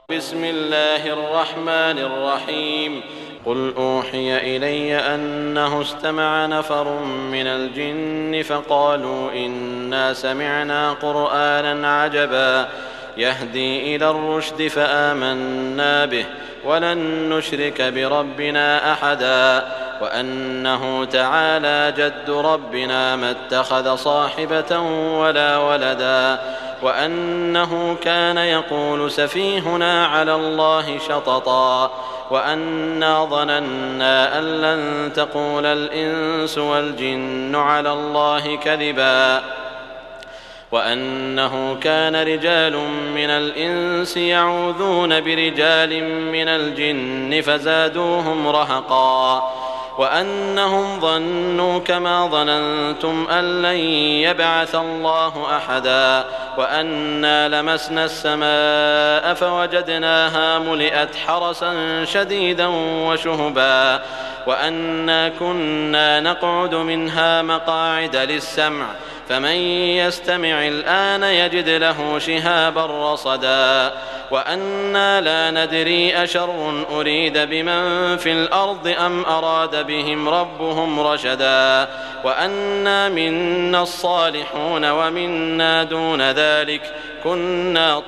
بسم الله الرحمن الرحيم. قل أوحي إلي أنه استمع نفر من الجن فقالوا إنا سمعنا قرآنا عجبا يهدي إلى الرشد فآمنا به ولن نشرك بربنا أحدا وأنه تعالى جد ربنا ما اتخذ صاحبة ولا ولدا وأنه كان يقول سفيهنا على الله شططا وأنا ظننا أن لن تقول الإنس والجن على الله كذبا وأنه كان رجال من الإنس يعوذون برجال من الجن فزادوهم رهقا وأنهم ظنوا كما ظننتم أن لن يبعث الله أحدا وأنا لمسنا السماء فوجدناها ملئت حرسا شديدا وشهبا وأنا كنا نقعد منها مقاعد للسمع فمن يستمع الآن يجد له شهابا رصدا وأنا لا ندري أشر أريد بمن في الأرض أم أراد بهم ربهم رشدا وأنا منا الصالحون ومنا دون ذلك كنا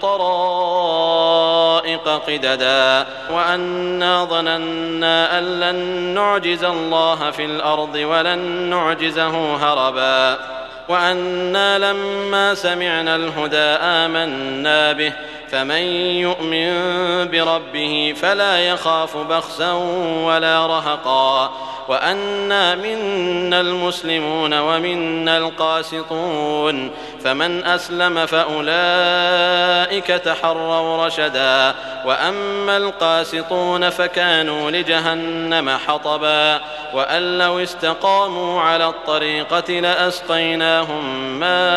طرائق قددا وأنا ظننا أن لن نعجز الله في الأرض ولن نعجزه هربا وأنا لما سمعنا الهدى آمنا به فمن يؤمن بربه فلا يخاف بخسا ولا رهقا وأنا منا المسلمون ومنا القاسطون فمن أسلم فأولئك تحروا رشدا وأما القاسطون فكانوا لجهنم حطبا وأن لو استقاموا على الطريقة لأسقيناهم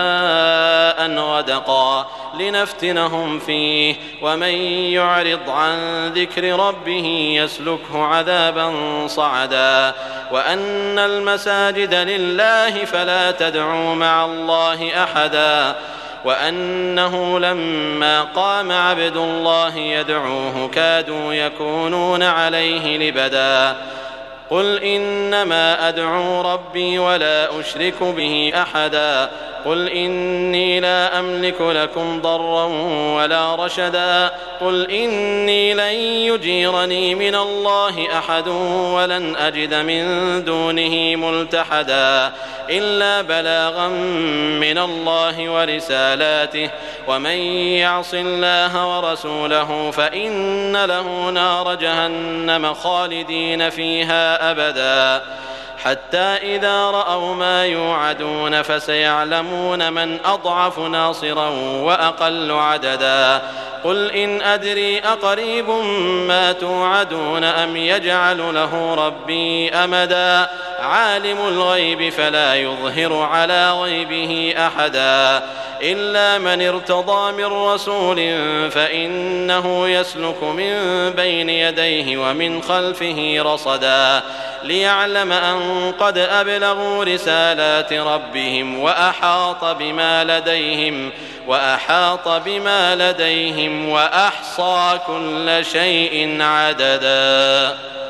ماء غدقا لنفتنهم فيه ومن يعرض عن ذكر ربه يسلكه عذابا صعدا وأن المساجد لله فلا تدعوا مع الله أحدا وأنه لما قام عبد الله يدعوه كادوا يكونون عليه لبدا قل إنما أدعو ربي ولا أشرك به أحدا قل إني لا أملك لكم ضرا ولا رشدا قل إني لن يجيرني من الله أحد ولن أجد من دونه ملتحدا إلا بلاغا من الله ورسالاته ومن يعص الله ورسوله فإن له نار جهنم خالدين فيها أبدا حتى إذا رأوا ما يوعدون فسيعلمون من أضعف ناصرا وأقل عددا قل إن أدري أقريب ما توعدون أم يجعل له ربي أمدا عالم الغيب فلا يظهر على غيبه أحدا إلا من ارتضى من رسول فإنه يسلك من بين يديه ومن خلفه رصدا ليعلم أن قد أبلغوا رسالات ربهم وأحاط بما لديهم وأحصى كل شيء عددا.